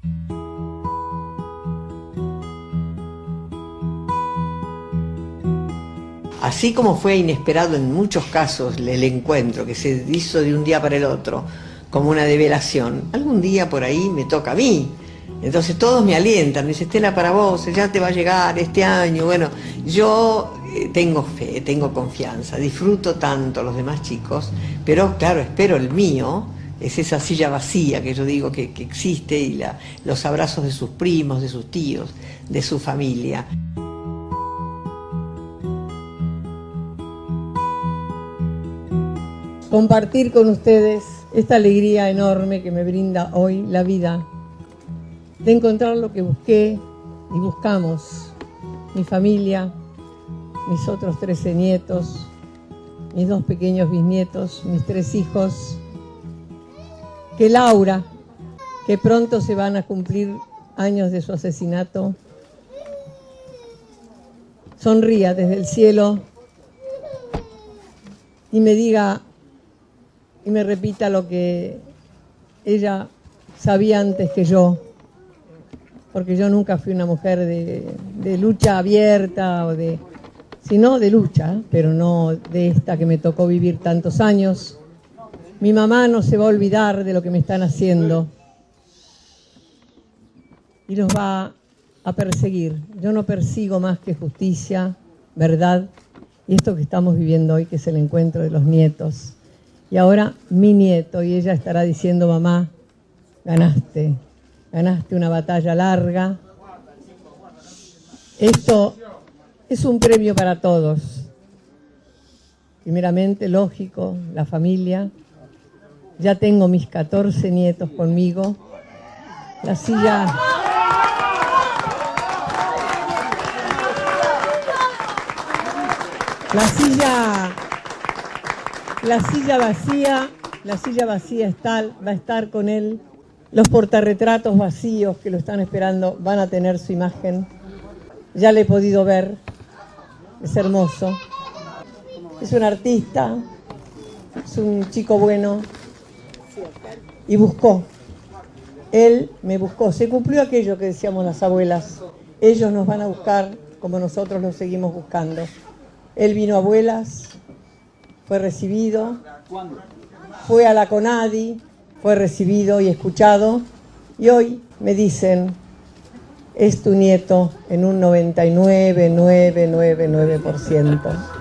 Así como fue inesperado en muchos casos el encuentro que se hizo de un día para el otro, como una develación, algún día por ahí me toca a mí. Entonces todos me alientan, me dicen, Estela, para vos, ya te va a llegar este año. Bueno, yo tengo fe, tengo confianza, disfruto tanto los demás chicos, pero claro, espero el mío, es esa silla vacía que yo digo que existe, y los abrazos de sus primos, de sus tíos, de su familia. Compartir con ustedes esta alegría enorme que me brinda hoy la vida, de encontrar lo que busqué y buscamos, mi familia, mis otros 13 nietos, mis 2 pequeños bisnietos, mis 3 hijos, que Laura, que pronto se van a cumplir años de su asesinato, sonría desde el cielo y me diga y me repita lo que ella sabía antes que yo, porque yo nunca fui una mujer de lucha abierta, sino de lucha, pero no de esta que me tocó vivir tantos años. Mi mamá no se va a olvidar de lo que me están haciendo y los va a perseguir. Yo no persigo más que justicia, verdad, y esto que estamos viviendo hoy, que es el encuentro de los nietos. Y ahora mi nieto, y ella estará diciendo, mamá, ganaste una batalla larga. Esto es un premio para todos. Primeramente, lógico, la familia. Ya tengo mis 14 nietos conmigo. La silla vacía va a estar con él. Los portarretratos vacíos que lo están esperando van a tener su imagen. Ya le he podido ver, es hermoso. Es un artista, es un chico bueno y buscó. Él me buscó. Se cumplió aquello que decíamos las abuelas. Ellos nos van a buscar como nosotros los seguimos buscando. Él vino a Abuelas, fue recibido, fue a la CONADI, fue recibido y escuchado, y hoy me dicen, es tu nieto en un 99,999%.